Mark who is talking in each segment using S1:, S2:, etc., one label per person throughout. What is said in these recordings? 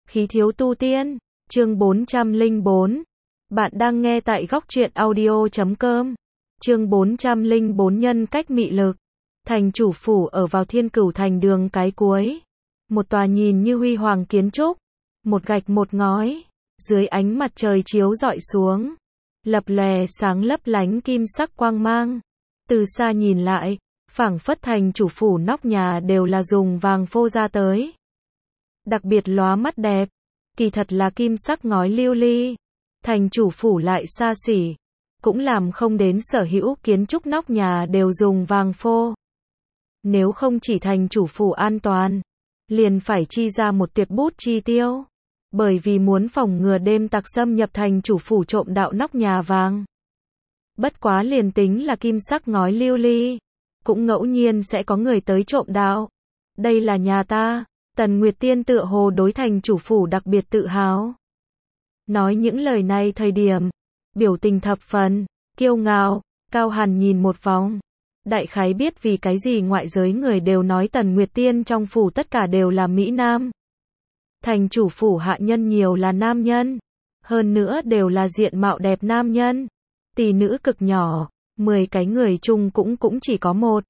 S1: Khí thiếu tu tiên, chương 404. Bạn đang nghe tại góc truyện audio.com. Chương 404 nhân cách mị lực. Thành chủ phủ ở vào Thiên Cửu thành đường cái cuối. Một tòa nhìn như huy hoàng kiến trúc, một gạch một ngói, dưới ánh mặt trời chiếu rọi xuống, lập lòe sáng lấp lánh kim sắc quang mang. Từ xa nhìn lại, phảng phất thành chủ phủ nóc nhà đều là dùng vàng phô ra tới. Đặc biệt lóa mắt đẹp, kỳ thật là kim sắc ngói lưu ly. Thành chủ phủ lại xa xỉ, cũng làm không đến sở hữu kiến trúc nóc nhà đều dùng vàng phô. Nếu không chỉ thành chủ phủ an toàn, liền phải chi ra một tuyệt bút chi tiêu. Bởi vì muốn phòng ngừa đêm tặc xâm nhập thành chủ phủ trộm đạo nóc nhà vàng. Bất quá liền tính là kim sắc ngói lưu ly, cũng ngẫu nhiên sẽ có người tới trộm đạo. Đây là nhà ta. Tần Nguyệt Tiên tựa hồ đối thành chủ phủ đặc biệt tự hào. Nói những lời này thời điểm, biểu tình thập phần kiêu ngạo. Cao Hàn nhìn một vòng, đại khái biết vì cái gì ngoại giới người đều nói Tần Nguyệt Tiên trong phủ tất cả đều là mỹ nam. Thành chủ phủ hạ nhân nhiều là nam nhân, hơn nữa đều là diện mạo đẹp nam nhân. Tỷ nữ cực nhỏ, 10 cái người chung cũng chỉ có một.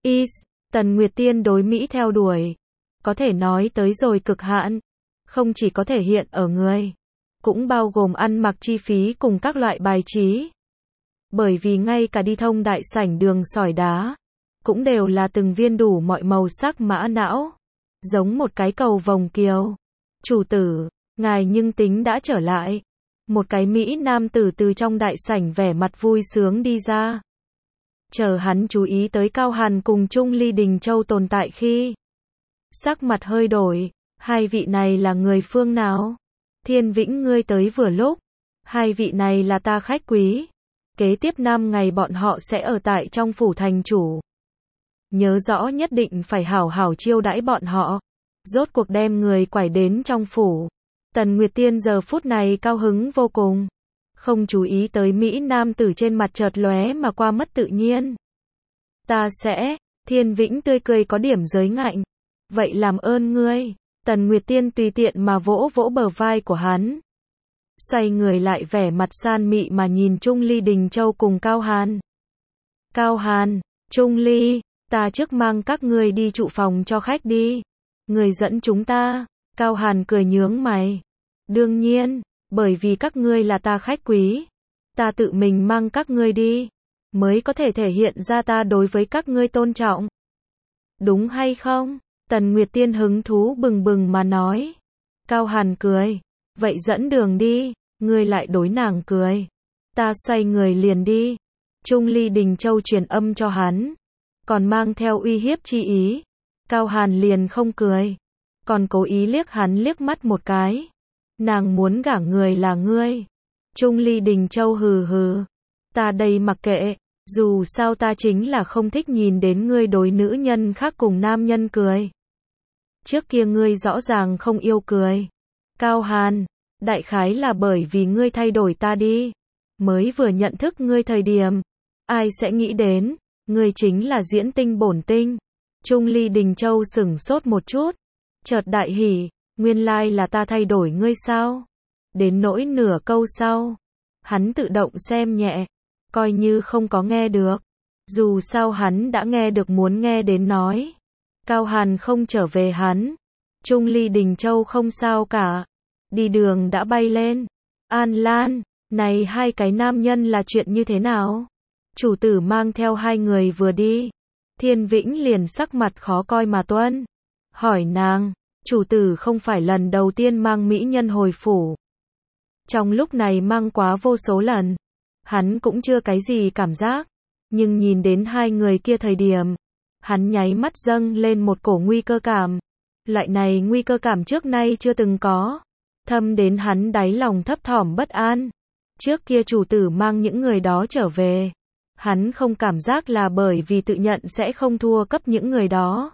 S1: Tần Nguyệt Tiên đối mỹ theo đuổi, có thể nói tới rồi cực hạn, không chỉ có thể hiện ở người, cũng bao gồm ăn mặc chi phí cùng các loại bài trí. Bởi vì ngay cả đi thông đại sảnh đường sỏi đá, cũng đều là từng viên đủ mọi màu sắc mã não, giống một cái cầu vồng kiều. Chủ tử, ngài nhưng tính đã trở lại. Một cái mỹ nam tử từ trong đại sảnh vẻ mặt vui sướng đi ra. Chờ hắn chú ý tới Cao Hàn cùng Trung Ly Đình Châu tồn tại khi, sắc mặt hơi đổi. Hai vị này là người phương nào? Thiên Vĩnh ngươi tới vừa lúc. Hai vị này là ta khách quý. Kế tiếp 5 ngày bọn họ sẽ ở tại trong phủ thành chủ. Nhớ rõ nhất định phải hảo hảo chiêu đãi bọn họ. Rốt cuộc đem người quải đến trong phủ. Tần Nguyệt Tiên giờ phút này cao hứng vô cùng. Không chú ý tới mỹ nam tử trên mặt chợt lóe mà qua mất tự nhiên. Ta sẽ, Thiên Vĩnh tươi cười có điểm giới ngạnh. Vậy làm ơn ngươi. Tần Nguyệt Tiên tùy tiện mà vỗ vỗ bờ vai của hắn. Xoay người lại vẻ mặt san mị mà nhìn Trung Ly Đình Châu cùng Cao Hàn. Cao Hàn, Trung Ly, ta trước mang các ngươi đi trụ phòng cho khách đi. Người dẫn chúng ta. Cao Hàn cười nhướng mày. Đương nhiên, bởi vì các ngươi là ta khách quý, ta tự mình mang các ngươi đi, mới có thể thể hiện ra ta đối với các ngươi tôn trọng. Đúng hay không? Tần Nguyệt Tiên hứng thú bừng bừng mà nói. Cao Hàn cười. Vậy dẫn đường đi. Ngươi lại đối nàng cười. Ta xoay người liền đi. Trung Ly Đình Châu truyền âm cho hắn, còn mang theo uy hiếp chi ý. Cao Hàn liền không cười, còn cố ý liếc hắn liếc mắt một cái. Nàng muốn gả người là ngươi. Trung Ly Đình Châu hừ hừ. Ta đây mặc kệ, dù sao ta chính là không thích nhìn đến ngươi đối nữ nhân khác cùng nam nhân cười. Trước kia ngươi rõ ràng không yêu cười. Cao Hàn, đại khái là bởi vì ngươi thay đổi ta đi. Mới vừa nhận thức ngươi thời điểm, ai sẽ nghĩ đến, ngươi chính là diễn tinh bổn tinh. Trung Ly Đình Châu sửng sốt một chút, chợt đại hỉ, nguyên lai là ta thay đổi ngươi sao? Đến nỗi nửa câu sau, hắn tự động xem nhẹ, coi như không có nghe được. Dù sao hắn đã nghe được muốn nghe đến nói. Cao Hàn không trở về hắn. Trung Ly Đình Châu không sao cả. Đi đường đã bay lên. An Lan, này hai cái nam nhân là chuyện như thế nào? Chủ tử mang theo hai người vừa đi. Thiên Vĩnh liền sắc mặt khó coi mà tuân. Hỏi nàng, chủ tử không phải lần đầu tiên mang mỹ nhân hồi phủ. Trong lúc này mang quá vô số lần, hắn cũng chưa cái gì cảm giác. Nhưng nhìn đến hai người kia thời điểm, hắn nháy mắt dâng lên một cổ nguy cơ cảm. Loại này nguy cơ cảm trước nay chưa từng có. Thâm đến hắn đáy lòng thấp thỏm bất an. Trước kia chủ tử mang những người đó trở về, hắn không cảm giác là bởi vì tự nhận sẽ không thua cấp những người đó.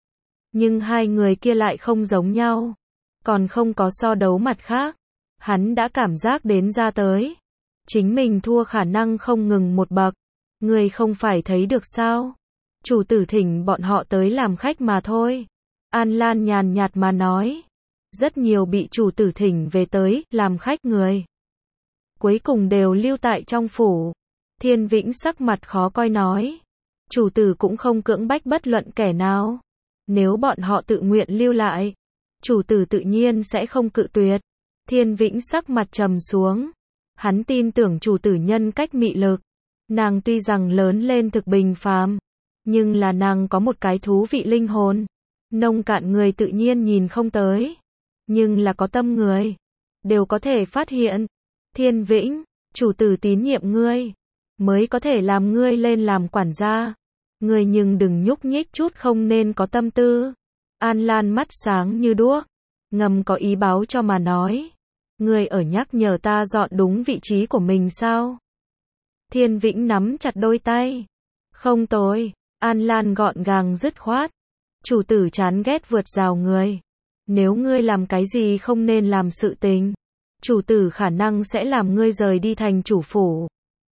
S1: Nhưng hai người kia lại không giống nhau. Còn không có so đấu mặt khác. Hắn đã cảm giác đến ra tới. Chính mình thua khả năng không ngừng một bậc. Người không phải thấy được sao? Chủ tử thỉnh bọn họ tới làm khách mà thôi. An Lan nhàn nhạt mà nói. Rất nhiều bị chủ tử thỉnh về tới, làm khách người. Cuối cùng đều lưu tại trong phủ. Thiên Vĩnh sắc mặt khó coi nói. Chủ tử cũng không cưỡng bách bất luận kẻ nào. Nếu bọn họ tự nguyện lưu lại, chủ tử tự nhiên sẽ không cự tuyệt. Thiên Vĩnh sắc mặt trầm xuống. Hắn tin tưởng chủ tử nhân cách mị lực. Nàng tuy rằng lớn lên thực bình phàm, nhưng là nàng có một cái thú vị linh hồn. Nông cạn người tự nhiên nhìn không tới, nhưng là có tâm người đều có thể phát hiện. Thiên Vĩnh, chủ tử tín nhiệm ngươi, mới có thể làm ngươi lên làm quản gia. Ngươi nhưng đừng nhúc nhích chút không nên có tâm tư. An Lan mắt sáng như đuốc, ngầm có ý báo cho mà nói. Ngươi ở nhắc nhở ta dọn đúng vị trí của mình sao? Thiên Vĩnh nắm chặt đôi tay. Không tồi, An Lan gọn gàng dứt khoát. Chủ tử chán ghét vượt rào người. Nếu ngươi làm cái gì không nên làm sự tình, chủ tử khả năng sẽ làm ngươi rời đi thành chủ phủ.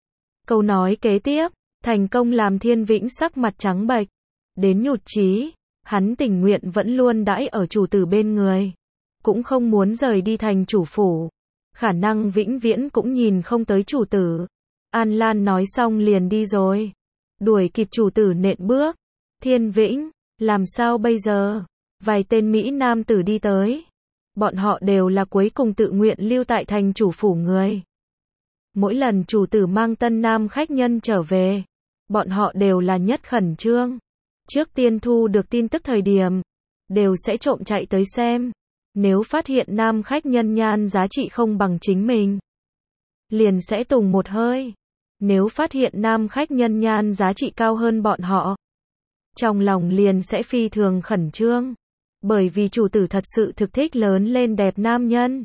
S1: Câu nói kế tiếp, thành công làm Thiên Vĩnh sắc mặt trắng bệch, đến nhụt chí. Hắn tình nguyện vẫn luôn đãi ở chủ tử bên người, cũng không muốn rời đi thành chủ phủ. Khả năng vĩnh viễn cũng nhìn không tới chủ tử. An Lan nói xong liền đi rồi. Đuổi kịp chủ tử nện bước. Thiên Vĩnh, làm sao bây giờ? Vài tên Mỹ nam tử đi tới. Bọn họ đều là cuối cùng tự nguyện lưu tại thành chủ phủ người. Mỗi lần chủ tử mang tân nam khách nhân trở về, bọn họ đều là nhất khẩn trương. Trước tiên thu được tin tức thời điểm, đều sẽ trộm chạy tới xem. Nếu phát hiện nam khách nhân nhan giá trị không bằng chính mình, liền sẽ tùng một hơi. Nếu phát hiện nam khách nhân nhan giá trị cao hơn bọn họ, trong lòng liền sẽ phi thường khẩn trương. Bởi vì chủ tử thật sự thực thích lớn lên đẹp nam nhân.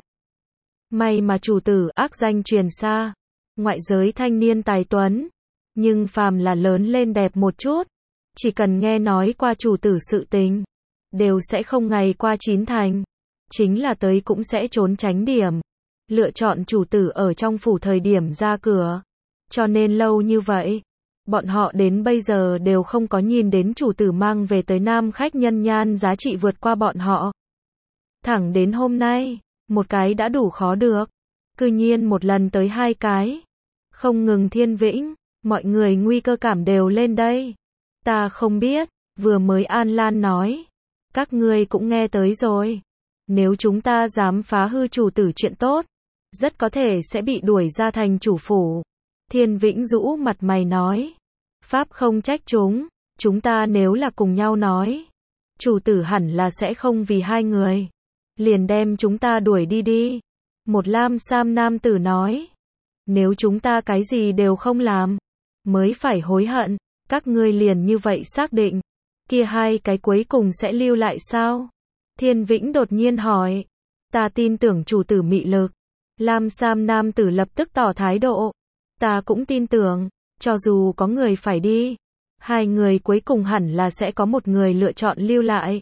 S1: May mà chủ tử ác danh truyền xa, ngoại giới thanh niên tài tuấn. Nhưng phàm là lớn lên đẹp một chút, chỉ cần nghe nói qua chủ tử sự tình, đều sẽ không ngày qua chín thành. Chính là tới cũng sẽ trốn tránh điểm. Lựa chọn chủ tử ở trong phủ thời điểm ra cửa. Cho nên lâu như vậy, bọn họ đến bây giờ đều không có nhìn đến chủ tử mang về tới nam khách nhân nhan giá trị vượt qua bọn họ. Thẳng đến hôm nay, một cái đã đủ khó được. Cư nhiên một lần tới hai cái. Không ngừng Thiên Vĩnh, mọi người nguy cơ cảm đều lên đây. Ta không biết, vừa mới An Lan nói. Các ngươi cũng nghe tới rồi. Nếu chúng ta dám phá hư chủ tử chuyện tốt, rất có thể sẽ bị đuổi ra thành chủ phủ. Thiên Vĩnh rũ mặt mày nói. Pháp không trách chúng ta nếu là cùng nhau nói. Chủ tử hẳn là sẽ không vì hai người liền đem chúng ta đuổi đi đi. Một lam sam nam tử nói. Nếu chúng ta cái gì đều không làm, mới phải hối hận. Các ngươi liền như vậy xác định, kia hai cái cuối cùng sẽ lưu lại sao? Thiên Vĩnh đột nhiên hỏi. Ta tin tưởng chủ tử mị lực. Lam sam nam tử lập tức tỏ thái độ. Ta cũng tin tưởng, cho dù có người phải đi, hai người cuối cùng hẳn là sẽ có một người lựa chọn lưu lại.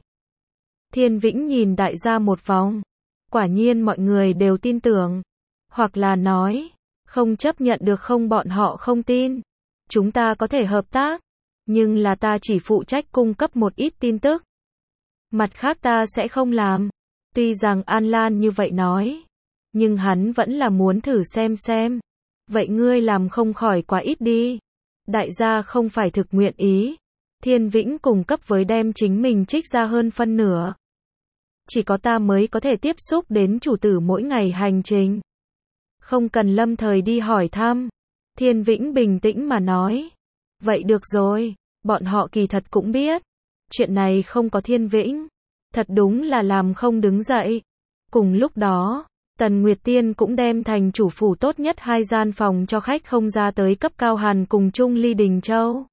S1: Thiên Vĩnh nhìn đại gia một vòng. Quả nhiên mọi người đều tin tưởng. Hoặc là nói, không chấp nhận được không bọn họ không tin. Chúng ta có thể hợp tác, nhưng là ta chỉ phụ trách cung cấp một ít tin tức. Mặt khác ta sẽ không làm. Tuy rằng An Lan như vậy nói, nhưng hắn vẫn là muốn thử xem. Vậy ngươi làm không khỏi quá ít đi. Đại gia không phải thực nguyện ý. Thiên Vĩnh cung cấp với đem chính mình trích ra hơn phân nửa. Chỉ có ta mới có thể tiếp xúc đến chủ tử mỗi ngày hành trình. Không cần lâm thời đi hỏi thăm. Thiên Vĩnh bình tĩnh mà nói. Vậy được rồi, bọn họ kỳ thật cũng biết. Chuyện này không có Thiên Vĩnh, thật đúng là làm không đứng dậy. Cùng lúc đó, Tần Nguyệt Tiên cũng đem thành chủ phủ tốt nhất hai gian phòng cho khách không ra tới cấp Cao Hàn cùng Trung Ly Đình Châu.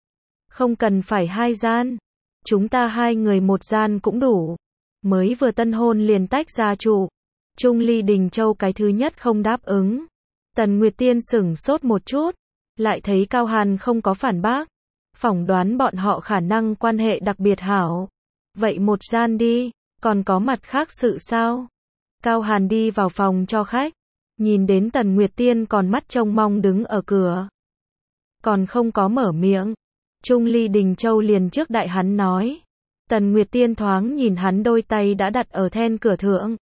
S1: Không cần phải hai gian, chúng ta hai người một gian cũng đủ. Mới vừa tân hôn liền tách ra trụ. Trung Ly Đình Châu cái thứ nhất không đáp ứng. Tần Nguyệt Tiên sửng sốt một chút, lại thấy Cao Hàn không có phản bác. Phỏng đoán bọn họ khả năng quan hệ đặc biệt hảo. Vậy một gian đi, còn có mặt khác sự sao? Cao Hàn đi vào phòng cho khách, nhìn đến Tần Nguyệt Tiên còn mắt trông mong đứng ở cửa. Còn không có mở miệng, Trung Ly Đình Châu liền trước đại hắn nói. Tần Nguyệt Tiên thoáng nhìn hắn đôi tay đã đặt ở then cửa thượng.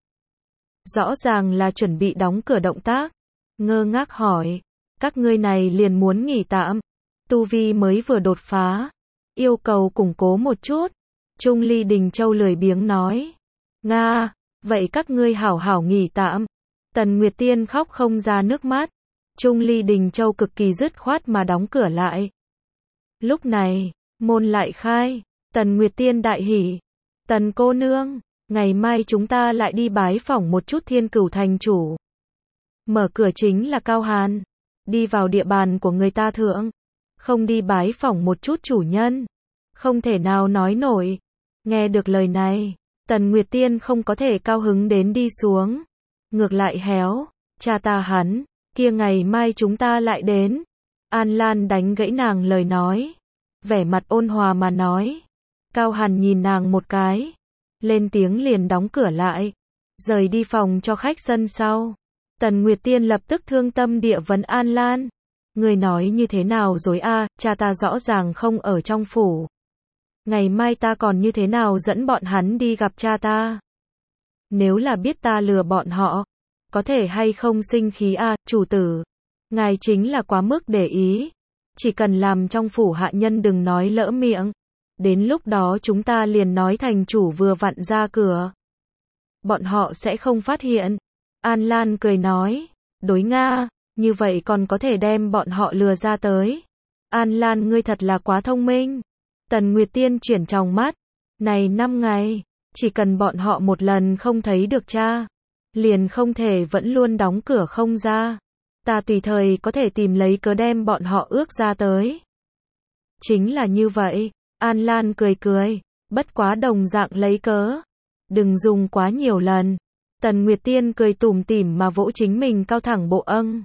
S1: Rõ ràng là chuẩn bị đóng cửa động tác. Ngơ ngác hỏi, các ngươi này liền muốn nghỉ tạm. Tu vi mới vừa đột phá. Yêu cầu củng cố một chút. Trung Ly Đình Châu lười biếng nói. Nga, vậy các ngươi hảo hảo nghỉ tạm. Tần Nguyệt Tiên khóc không ra nước mắt. Trung Ly Đình Châu cực kỳ dứt khoát mà đóng cửa lại. Lúc này, môn lại khai. Tần Nguyệt Tiên đại hỉ. Tần cô nương, ngày mai chúng ta lại đi bái phỏng một chút Thiên Cửu thành chủ. Mở cửa chính là Cao Hàn. Đi vào địa bàn của người ta thượng. Không đi bái phỏng một chút chủ nhân. Không thể nào nói nổi. Nghe được lời này, Tần Nguyệt Tiên không có thể cao hứng đến đi xuống. Ngược lại héo, cha ta hắn, kia ngày mai chúng ta lại đến. An Lan đánh gãy nàng lời nói. Vẻ mặt ôn hòa mà nói. Cao Hàn nhìn nàng một cái. Lên tiếng liền đóng cửa lại. Rời đi phòng cho khách sân sau. Tần Nguyệt Tiên lập tức thương tâm địa vấn An Lan. Người nói như thế nào rồi a? Cha ta rõ ràng không ở trong phủ. Ngày mai ta còn như thế nào dẫn bọn hắn đi gặp cha ta? Nếu là biết ta lừa bọn họ, có thể hay không sinh khí a? Chủ tử, ngài chính là quá mức để ý. Chỉ cần làm trong phủ hạ nhân đừng nói lỡ miệng. Đến lúc đó chúng ta liền nói thành chủ vừa vặn ra cửa. Bọn họ sẽ không phát hiện. An Lan cười nói, đối Nga, như vậy còn có thể đem bọn họ lừa ra tới. An Lan ngươi thật là quá thông minh. Tần Nguyệt Tiên chuyển tròng mắt. Này 5 ngày, chỉ cần bọn họ một lần không thấy được cha, liền không thể vẫn luôn đóng cửa không ra. Ta tùy thời có thể tìm lấy cớ đem bọn họ ước ra tới. Chính là như vậy. An Lan cười cười, bất quá đồng dạng lấy cớ. Đừng dùng quá nhiều lần. Tần Nguyệt Tiên cười tủm tỉm mà vỗ chính mình cao thẳng bộ âng.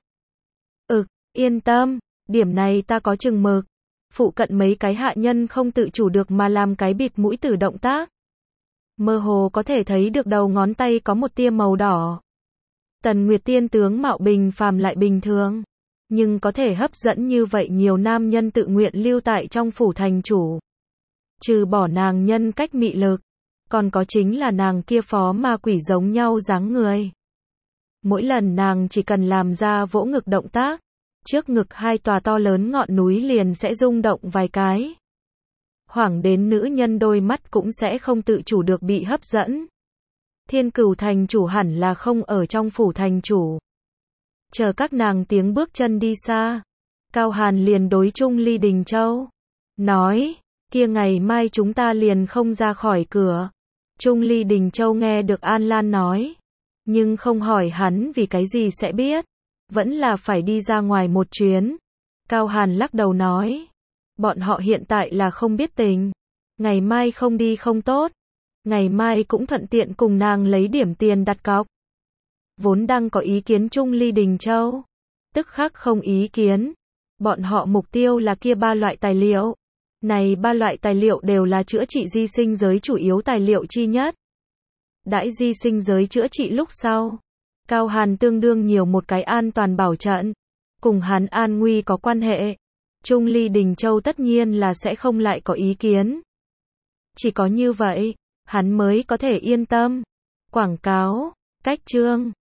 S1: Yên tâm, điểm này ta có chừng mực. Phụ cận mấy cái hạ nhân không tự chủ được mà làm cái bịt mũi tử động tác. Mơ hồ có thể thấy được đầu ngón tay có một tia màu đỏ. Tần Nguyệt Tiên tướng mạo bình phàm lại bình thường, nhưng có thể hấp dẫn như vậy nhiều nam nhân tự nguyện lưu tại trong phủ thành chủ. Trừ bỏ nàng nhân cách mị lực, còn có chính là nàng kia phó ma quỷ giống nhau dáng người. Mỗi lần nàng chỉ cần làm ra vỗ ngực động tác, trước ngực hai tòa to lớn ngọn núi liền sẽ rung động vài cái. Hoảng đến nữ nhân đôi mắt cũng sẽ không tự chủ được bị hấp dẫn. Thiên Cửu thành chủ hẳn là không ở trong phủ thành chủ. Chờ các nàng tiếng bước chân đi xa, Cao Hàn liền đối Trung Ly Đình Châu nói, kia ngày mai chúng ta liền không ra khỏi cửa. Trung Ly Đình Châu nghe được An Lan nói, nhưng không hỏi hắn vì cái gì sẽ biết, vẫn là phải đi ra ngoài một chuyến. Cao Hàn lắc đầu nói, bọn họ hiện tại là không biết tình, ngày mai không đi không tốt, ngày mai cũng thuận tiện cùng nàng lấy điểm tiền đặt cọc. Vốn đang có ý kiến Trung Ly Đình Châu, tức khắc không ý kiến. Bọn họ mục tiêu là kia 3 loại tài liệu. Này 3 loại tài liệu đều là chữa trị di sinh giới chủ yếu tài liệu chi nhất. Đãi di sinh giới chữa trị lúc sau, Cao Hàn tương đương nhiều một cái an toàn bảo trận, cùng hắn an nguy có quan hệ. Trung Ly Đình Châu tất nhiên là sẽ không lại có ý kiến. Chỉ có như vậy, hắn mới có thể yên tâm. Quảng cáo, cách chương